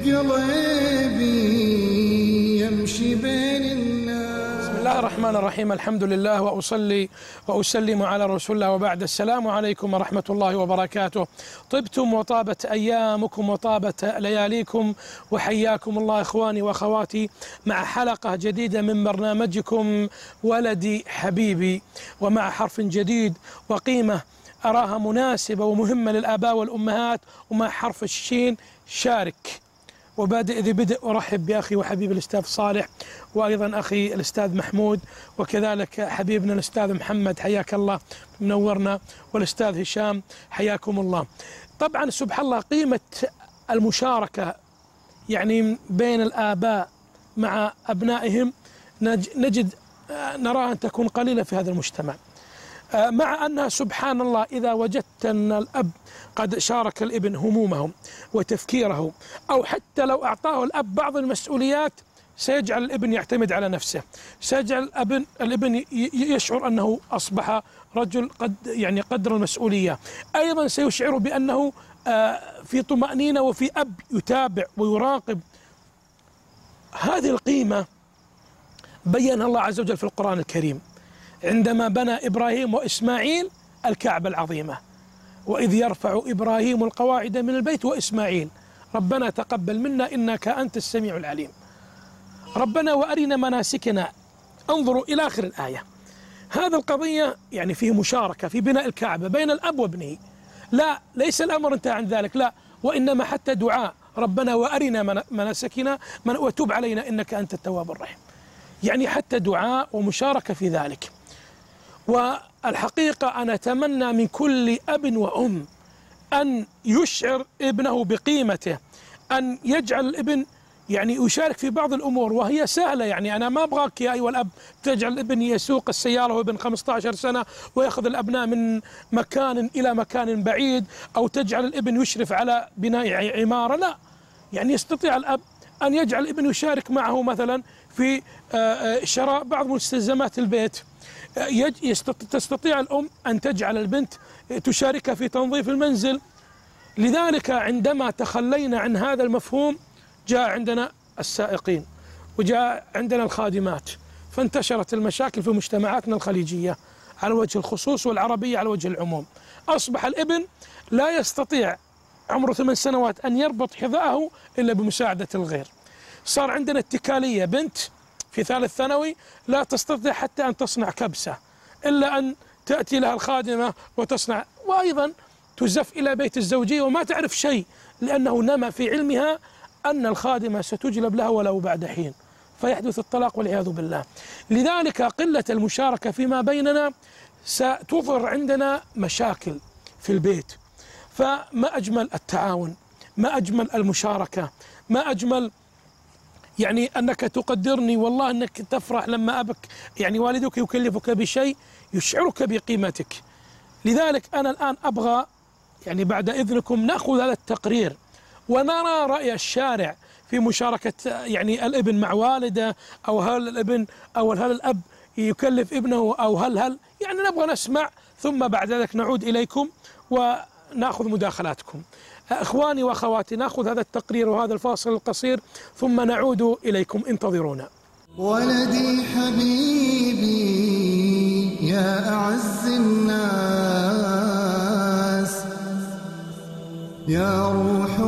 قلبي يمشي بين الناس. بسم الله الرحمن الرحيم. الحمد لله وأصلي وأسلم على رسول الله، وبعد. السلام عليكم ورحمة الله وبركاته. طبتم وطابت أيامكم وطابت لياليكم، وحياكم الله إخواني وأخواتي مع حلقة جديدة من برنامجكم ولدي حبيبي، ومع حرف جديد وقيمة أراها مناسبة ومهمة للآباء والأمهات، ومع حرف الشين شارك. وبادئ ذي بدء أرحب بأخي وحبيب الأستاذ صالح، وأيضا أخي الأستاذ محمود، وكذلك حبيبنا الأستاذ محمد، حياك الله منورنا، والأستاذ هشام حياكم الله. طبعا سبحان الله قيمة المشاركة يعني بين الآباء مع أبنائهم نجد نراها أن تكون قليلة في هذا المجتمع، مع أنها سبحان الله إذا وجدت أن الأب قد شارك الابن همومه وتفكيره، أو حتى لو أعطاه الأب بعض المسؤوليات سيجعل الابن يعتمد على نفسه، سيجعل الابن يشعر أنه أصبح رجل قد يعني قدر المسؤولية، أيضا سيشعر بأنه في طمأنينة وفي أب يتابع ويراقب. هذه القيمة بينها الله عز وجل في القرآن الكريم عندما بنى إبراهيم وإسماعيل الكعبة العظيمة، وإذ يرفع إبراهيم القواعد من البيت وإسماعيل ربنا تقبل منا إنك أنت السميع العليم. ربنا وأرنا مناسكنا، انظروا إلى آخر الآية. هذا القضية يعني فيه مشاركة في بناء الكعبة بين الأب وابنه، لا ليس الأمر انتهى عن ذلك، لا، وإنما حتى دعاء ربنا وأرنا مناسكنا وتب علينا إنك أنت التواب الرحيم، يعني حتى دعاء ومشاركة في ذلك. والحقيقة أنا أتمنى من كل أب وأم أن يشعر ابنه بقيمته، أن يجعل الابن يعني يشارك في بعض الأمور وهي سهلة. يعني أنا ما أبغاك يا أيها الأب تجعل الابن يسوق السيارة وهو ابن 15 سنة ويأخذ الأبناء من مكان إلى مكان بعيد، أو تجعل الابن يشرف على بناء عمارة، لا، يعني يستطيع الأب أن يجعل الابن يشارك معه مثلا في شراء بعض مستلزمات البيت. تستطيع الأم أن تجعل البنت تشارك في تنظيف المنزل. لذلك عندما تخلينا عن هذا المفهوم جاء عندنا السائقين وجاء عندنا الخادمات، فانتشرت المشاكل في مجتمعاتنا الخليجية على وجه الخصوص والعربية على وجه العموم. أصبح الابن لا يستطيع عمره 8 سنوات أن يربط حذاءه إلا بمساعدة الغير. صار عندنا اتكالية، بنت في 3 ثانوي لا تستطيع حتى أن تصنع كبسة إلا أن تأتي لها الخادمة وتصنع، وأيضا تزف إلى بيت الزوجية وما تعرف شيء، لأنه نما في علمها أن الخادمة ستجلب لها ولو بعد حين، فيحدث الطلاق والعياذ بالله. لذلك قلة المشاركة فيما بيننا ستظهر عندنا مشاكل في البيت. فما أجمل التعاون، ما أجمل المشاركة، ما أجمل يعني أنك تقدرني، والله أنك تفرح لما أبك يعني والدك يكلفك بشيء يشعرك بقيمتك. لذلك أنا الآن أبغى يعني بعد إذنكم نأخذ هذا التقرير ونرى رأي الشارع في مشاركة يعني الابن مع والده، أو هل الابن أو هل الأب يكلف ابنه، أو هل يعني نبغى نسمع، ثم بعد ذلك نعود إليكم ونأخذ مداخلاتكم. إخواني وأخواتي نأخذ هذا التقرير وهذا الفاصل القصير ثم نعود إليكم، انتظرونا. ولدي حبيبي يا أعز الناس، يا روح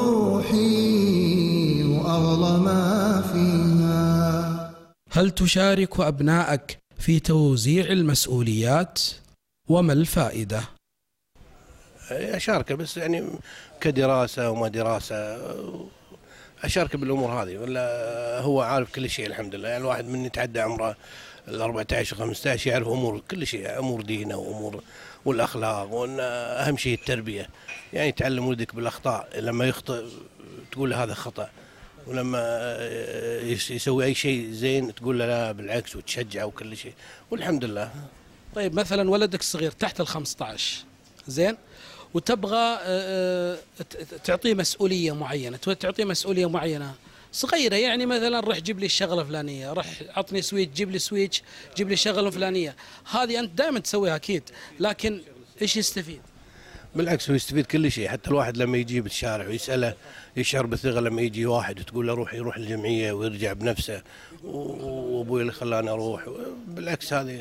روحي وأغلى ما فيها. هل تشارك أبنائك في توزيع المسؤوليات؟ وما الفائدة؟ أشاركه بس يعني كدراسة وما دراسة، أشاركه بالأمور هذه، ولا هو عارف كل شيء الحمد لله. يعني الواحد من يتعدى عمره 14 15 يعرف أمور كل شيء، أمور دينه وأمور والأخلاق، وأن أهم شيء التربية. يعني تعلم ولدك بالأخطاء، لما يخطئ تقول له هذا خطأ، ولما يسوي أي شيء زين تقول له لا بالعكس وتشجعه وكل شيء، والحمد لله. طيب مثلا ولدك الصغير تحت 15 زين، وتبغى تعطيه مسؤولية معينة، تعطيه مسؤولية معينة صغيرة، يعني مثلا روح جيب لي الشغلة الفلانية، روح عطني سويتش، جيب لي سويتش، جيب لي الشغلة الفلانية. هذه أنت دائما تسويها أكيد، لكن إيش يستفيد؟ بالعكس هو يستفيد كل شيء، حتى الواحد لما يجي بالشارع ويسأله يشعر بالثقة لما يجي واحد وتقول له يروح الجمعية ويرجع بنفسه، وابوي اللي خلاني اروح. بالعكس هذه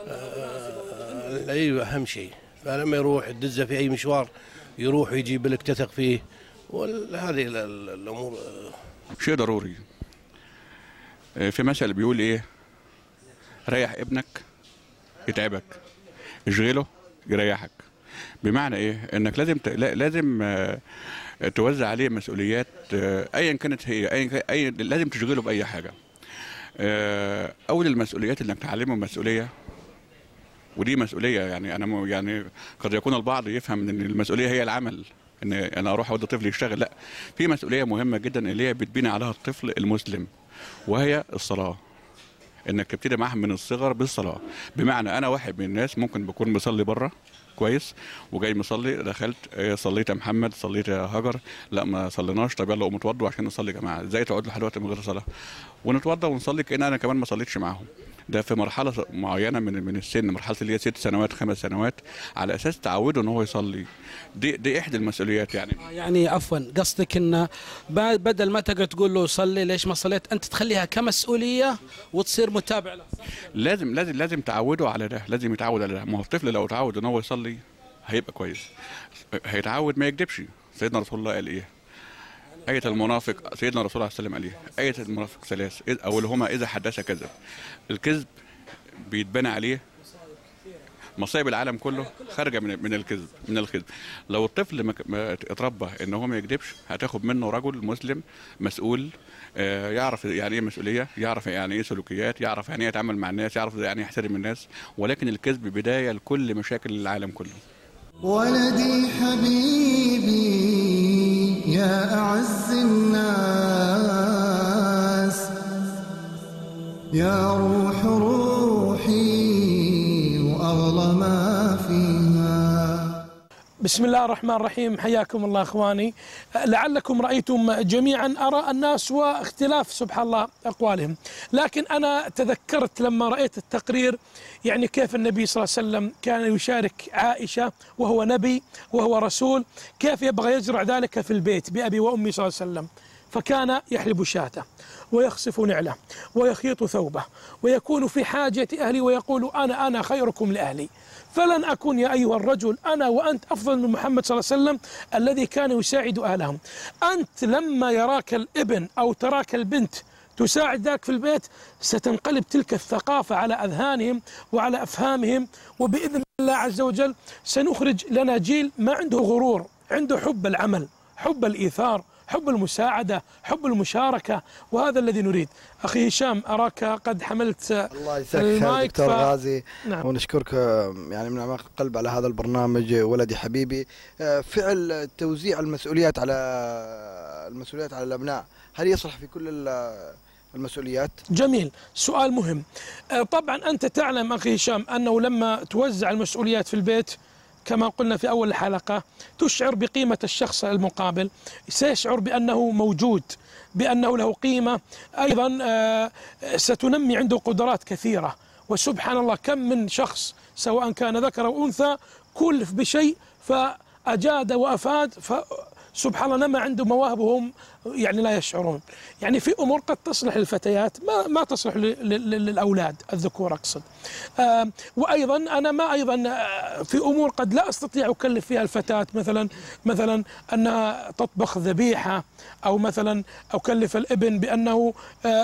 ايوه اهم شيء. فلما يروح تدزه في اي مشوار يروح ويجيب لك تثق فيه، وهذه الامور شيء ضروري. في مثل بيقول ايه؟ ريح ابنك يتعبك، اشغله يريحك. بمعنى ايه؟ انك لازم توزع عليه مسؤوليات ايا كانت هي، لازم تشغله باي حاجه. اول المسؤوليات انك تعلمه مسؤوليه، ودي مسؤوليه يعني يعني قد يكون البعض يفهم ان المسؤوليه هي العمل، ان انا اروح اودي طفل يشتغل. لا، في مسؤوليه مهمه جدا اللي هي بتبني عليها الطفل المسلم، وهي الصلاه. انك تبتدي معهم من الصغر بالصلاه. بمعنى انا واحد من الناس ممكن بكون مصلي بره كويس وجاي مصلي، دخلت صليت يا محمد، صليت يا هاجر، لا ما صليناش، طب يلا قوموا اتوضوا عشان نصلي يا جماعه. ازاي تقعد لحد دلوقتي من غير صلاه؟ ونتوضى ونصلي كأن انا كمان ما صليتش معاهم. ده في مرحله معينه من السن، مرحله اللي هي 6 سنوات 5 سنوات، على اساس تعوده ان هو يصلي. دي احدى المسؤوليات يعني. يعني عفوا، قصدك انه بدل ما تقعد تقول له صلي ليش ما صليت، انت تخليها كمسؤوليه وتصير متابع له. لازم تعوده على ده، لازم يتعود على ده. ما هو الطفل لو اتعود ان هو يصلي هيبقى كويس، هيتعود ما يكذبش. سيدنا رسول الله قال ايه؟ آية المنافق، سيدنا رسول الله صلى الله عليه وسلم قال ايه؟ آية المنافق 3، أولهما إذا حدث كذب. الكذب بيتبنى عليه مصايب العالم كله خارجه من الكذب. لو الطفل ما اتربى ان هو ما يكذبش، هتاخد منه رجل مسلم مسؤول، يعرف يعني ايه مسؤوليه، يعرف يعني ايه سلوكيات، يعرف يعني ايه يتعامل مع الناس، يعرف يعني ايه يحترم الناس. ولكن الكذب بدايه لكل مشاكل العالم كله. ولدي حبيبي يا أعز الناس، يا روح روحي وأغلى ما فيها. بسم الله الرحمن الرحيم. حياكم الله اخواني. لعلكم رايتم جميعا اراء الناس واختلاف سبحان الله اقوالهم، لكن انا تذكرت لما رايت التقرير يعني كيف النبي صلى الله عليه وسلم كان يشارك عائشه وهو نبي وهو رسول، كيف يبغى يزرع ذلك في البيت بابي وامي صلى الله عليه وسلم. فكان يحلب شاته ويخصف نعله ويخيط ثوبه ويكون في حاجه اهلي ويقول انا خيركم لاهلي، فلن أكون يا أيها الرجل أنا وأنت أفضل من محمد صلى الله عليه وسلم الذي كان يساعد أهلهم. أنت لما يراك الابن أو تراك البنت تساعد ذاك في البيت، ستنقلب تلك الثقافة على أذهانهم وعلى أفهامهم، وبإذن الله عز وجل سنخرج لنا جيل ما عنده غرور، عنده حب العمل، حب الإيثار، حب المساعدة، حب المشاركة، وهذا الذي نريد. أخي هشام أراك قد حملت الله يسعدك دكتور غازي. نعم. ونشكرك يعني من أعماق القلب على هذا البرنامج ولدي حبيبي. فعل توزيع المسؤوليات على الأبناء، هل يصلح في كل المسؤوليات؟ جميل، سؤال مهم. طبعا أنت تعلم أخي هشام أنه لما توزع المسؤوليات في البيت كما قلنا في أول الحلقة تشعر بقيمة الشخص المقابل، سيشعر بأنه موجود، بأنه له قيمة، أيضا ستنمي عنده قدرات كثيرة. وسبحان الله كم من شخص سواء كان ذكر أو أنثى كلف بشيء فأجاد وأفاد، سبحان الله نما عنده مواهبهم يعني لا يشعرون. يعني في أمور قد تصلح للفتيات ما تصلح للأولاد الذكور أقصد. وأيضا أنا ما أيضا في أمور قد لا أستطيع أكلف فيها الفتاة، مثلا أنها تطبخ ذبيحة، أو مثلا أكلف الابن بأنه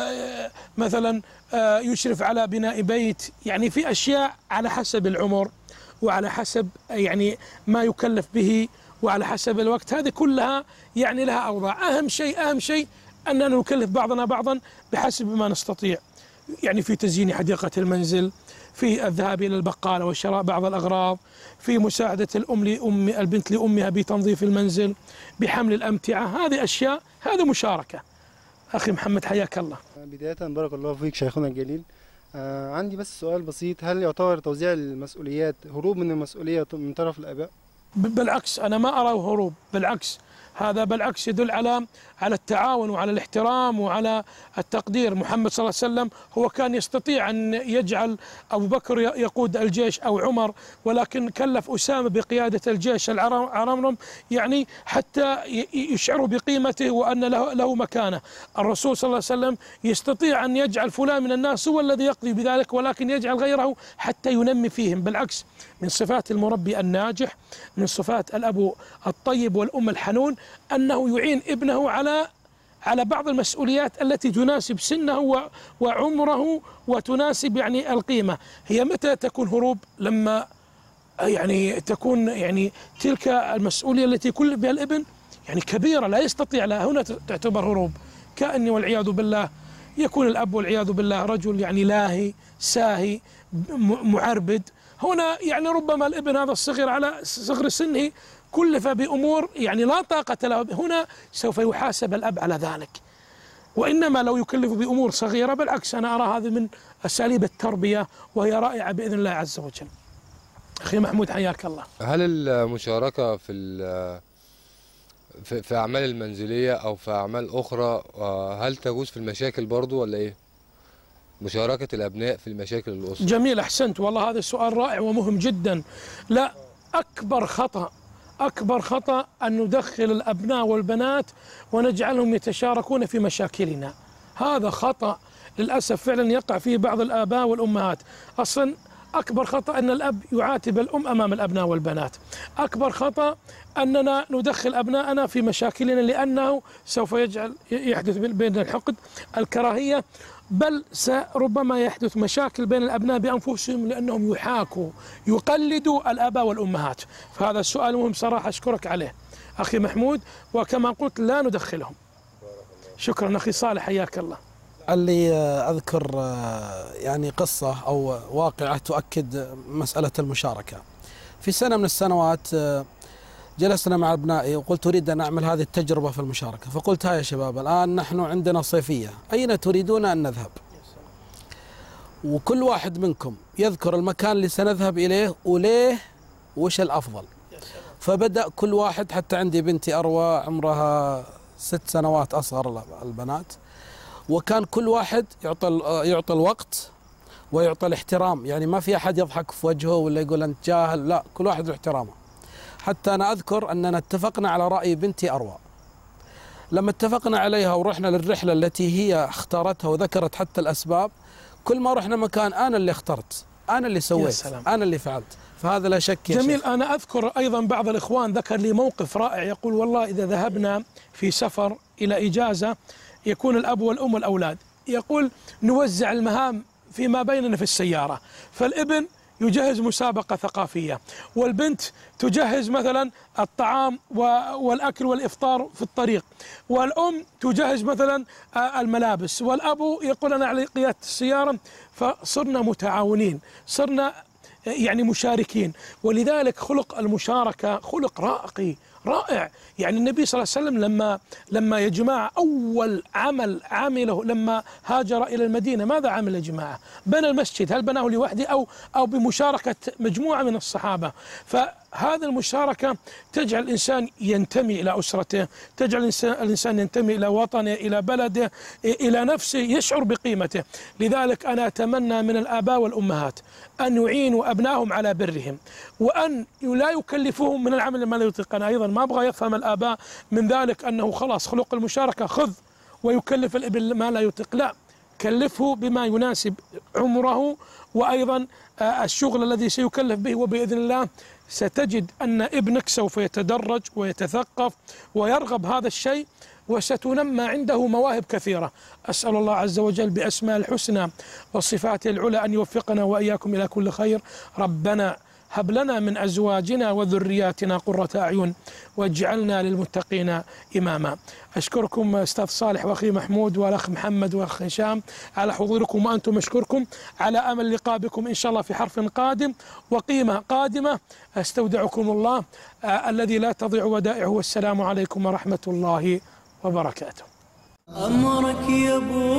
مثلا يشرف على بناء بيت. يعني في أشياء على حسب العمر وعلى حسب يعني ما يكلف به وعلى حسب الوقت، هذه كلها يعني لها أوضاع. أهم شيء أننا نكلف بعضنا بعضا بحسب ما نستطيع، يعني في تزيين حديقة المنزل، في الذهاب إلى البقالة وشراء بعض الأغراض، في مساعدة البنت لأمها بتنظيف المنزل، بحمل الأمتعة. هذه أشياء، هذه مشاركة. أخي محمد حياك الله. بداية بارك الله فيك شيخنا الجليل. عندي بس سؤال بسيط، هل يعتبر توزيع المسؤوليات هروب من المسؤولية من طرف الآباء؟ بالعكس، أنا ما أرى هروب، بالعكس هذا بالعكس يدل على التعاون وعلى الاحترام وعلى التقدير. محمد صلى الله عليه وسلم هو كان يستطيع أن يجعل أبو بكر يقود الجيش أو عمر، ولكن كلف أسامة بقيادة الجيش العرمرم، يعني حتى يشعره بقيمته وأن له مكانة. الرسول صلى الله عليه وسلم يستطيع أن يجعل فلان من الناس هو الذي يقضي بذلك، ولكن يجعل غيره حتى ينمي فيهم. بالعكس من صفات المربي الناجح، من صفات الأب الطيب والأم الحنون، أنه يعين ابنه على بعض المسؤوليات التي تناسب سنه وعمره وتناسب يعني القيمة. هي متى تكون هروب؟ لما يعني تكون يعني تلك المسؤولية التي يكون بها الابن يعني كبيرة لا يستطيع لها، هنا تعتبر هروب. كأني والعياذ بالله يكون الأب والعياذ بالله رجل يعني لاهي ساهي معربد، هنا يعني ربما الابن هذا الصغير على صغر سنه كلف بأمور يعني لا طاقة له، هنا سوف يحاسب الأب على ذلك. وإنما لو يكلف بأمور صغيرة بالعكس أنا أرى هذه من أساليب التربية وهي رائعة بإذن الله عز وجل. أخي محمود حياك الله. هل المشاركة في أعمال المنزلية أو في أعمال أخرى هل تجوز في المشاكل برضو ولا إيه؟ مشاركة الأبناء في المشاكل الأسرة. جميل، أحسنت، والله هذا السؤال رائع ومهم جدا. لا، أكبر خطأ أن ندخل الأبناء والبنات ونجعلهم يتشاركون في مشاكلنا. هذا خطأ للأسف فعلا يقع فيه بعض الآباء والأمهات. أصلا أكبر خطأ أن الأب يعاتب الأم أمام الأبناء والبنات. أكبر خطأ أننا ندخل أبناءنا في مشاكلنا، لأنه سوف يحدث بين الحقد الكراهية، بل ربما يحدث مشاكل بين الأبناء بأنفسهم لأنهم يقلدوا الآباء والأمهات. فهذا السؤال مهم صراحة، أشكرك عليه أخي محمود، وكما قلت لا ندخلهم. شكرا أخي صالح حياك الله. اللي أذكر يعني قصة أو واقعة تؤكد مسألة المشاركة. في سنة من السنوات جلسنا مع أبنائي وقلت أريد أن أعمل هذه التجربة في المشاركة، فقلت ها يا شباب الآن نحن عندنا صيفية، أين تريدون أن نذهب؟ وكل واحد منكم يذكر المكان اللي سنذهب إليه وليه وش الأفضل. فبدأ كل واحد، حتى عندي بنتي أروى عمرها 6 سنوات أصغر البنات، وكان كل واحد يعطى الوقت ويعطى الاحترام، يعني ما في أحد يضحك في وجهه ولا يقول أنت جاهل، لا، كل واحد له احترامه. حتى أنا أذكر أننا اتفقنا على رأي بنتي أروى، لما اتفقنا عليها ورحنا للرحلة التي هي اختارتها وذكرت حتى الأسباب، كل ما رحنا مكان أنا اللي اخترت، أنا اللي سويت، أنا اللي فعلت، فهذا لا شك. جميل. أنا أذكر أيضا بعض الإخوان ذكر لي موقف رائع، يقول والله إذا ذهبنا في سفر إلى إجازة يكون الأب والأم والأولاد، يقول نوزع المهام فيما بيننا في السيارة، فالابن يجهز مسابقة ثقافية، والبنت تجهز مثلا الطعام والأكل والإفطار في الطريق، والأم تجهز مثلا الملابس، والأب يقول أنا على قيادة السيارة. فصرنا متعاونين، صرنا يعني مشاركين. ولذلك خلق المشاركة خلق راقي رائع. يعني النبي صلى الله عليه وسلم لما يا جماعة أول عمل عمله لما هاجر إلى المدينة، ماذا عمل يا جماعة؟ بنى المسجد. هل بناه لوحده أو بمشاركة مجموعة من الصحابة؟ فهذه المشاركة تجعل الإنسان ينتمي إلى أسرته، تجعل الإنسان ينتمي إلى وطنه، إلى بلده، إلى نفسه، يشعر بقيمته. لذلك أنا أتمنى من الآباء والأمهات أن يعينوا أبنائهم على برهم، وأن لا يكلفوهم من العمل ما لا يطيق. أنا أيضا ما أبغى يفهم الآباء من ذلك أنه خلاص خلق المشاركة خذ ويكلف الابن ما لا يطيق، لا، كلفه بما يناسب عمره وأيضا الشغل الذي سيكلف به، وبإذن الله ستجد أن ابنك سوف يتدرج ويتثقف ويرغب هذا الشيء، وستنمى عنده مواهب كثيرة. أسأل الله عز وجل بأسماء الحسنى وصفاته العلى أن يوفقنا وإياكم إلى كل خير. ربنا هب لنا من أزواجنا وذرياتنا قرة أعين واجعلنا للمتقين إماما. أشكركم أستاذ صالح وأخي محمود والأخ محمد والأخ هشام على حضوركم، وأنتم أشكركم، على أمل اللقاء بكم إن شاء الله في حرف قادم وقيمة قادمة. أستودعكم الله الذي لا تضيع ودائعه، والسلام عليكم ورحمة الله وبركاته. أمرك يا